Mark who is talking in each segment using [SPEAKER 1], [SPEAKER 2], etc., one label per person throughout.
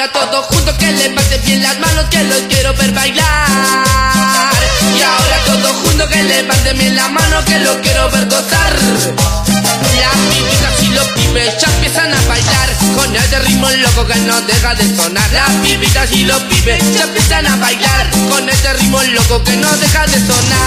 [SPEAKER 1] ahora todos juntos que levanten bien las manos que los quiero ver bailar. Y ahora todos juntos que levanten bien las manos que los quiero ver gozar. Las pibitas y los pibes ya empiezan a bailar con este ritmo loco que no deja de sonar. Las pibitas y los pibes ya empiezan a bailar con este ritmo loco que no deja de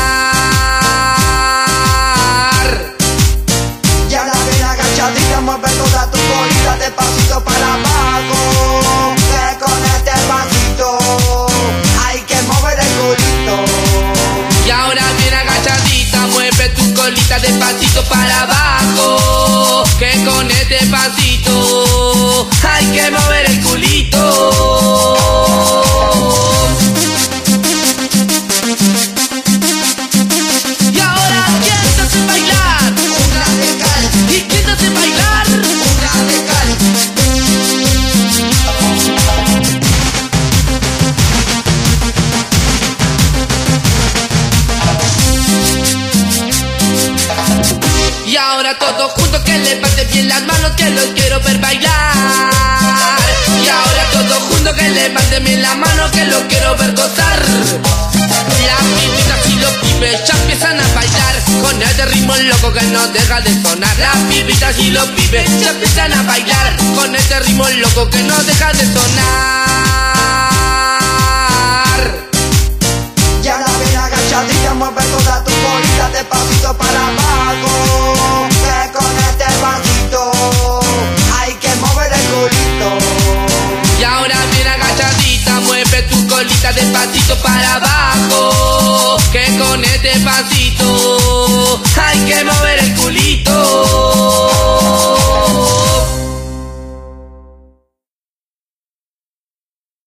[SPEAKER 1] sonar.
[SPEAKER 2] Y ahora ven agachadita, mueve toda tu colita de pasito para abajo, que con este pasito hay que mover el culito.
[SPEAKER 1] Y ahora bien agachadita, mueve tu colita de pasito para abajo, que con este pasito hay que mover el culito. Y ahora ¿quién te hace bailar?
[SPEAKER 2] Un radical.
[SPEAKER 1] ¿Y quién te hace bailar?
[SPEAKER 2] Un radical.
[SPEAKER 1] Y ahora todos juntos que levanten bien las manos que los quiero ver bailar. Y ahora todos juntos que levanten bien las manos que los quiero ver gozar. Las pibitas y los pibes ya empiezan a bailar con este ritmo loco que no deja de sonar. Las pibitas y los pibes ya empiezan a bailar con este ritmo loco que no deja de sonar.
[SPEAKER 2] Y ahora ven agachadita, mueve toda tu colita de pasito para abajo, que con este pasito hay que mover el culito.
[SPEAKER 1] Y ahora bien agachadita, mueve tu colita despacito para abajo,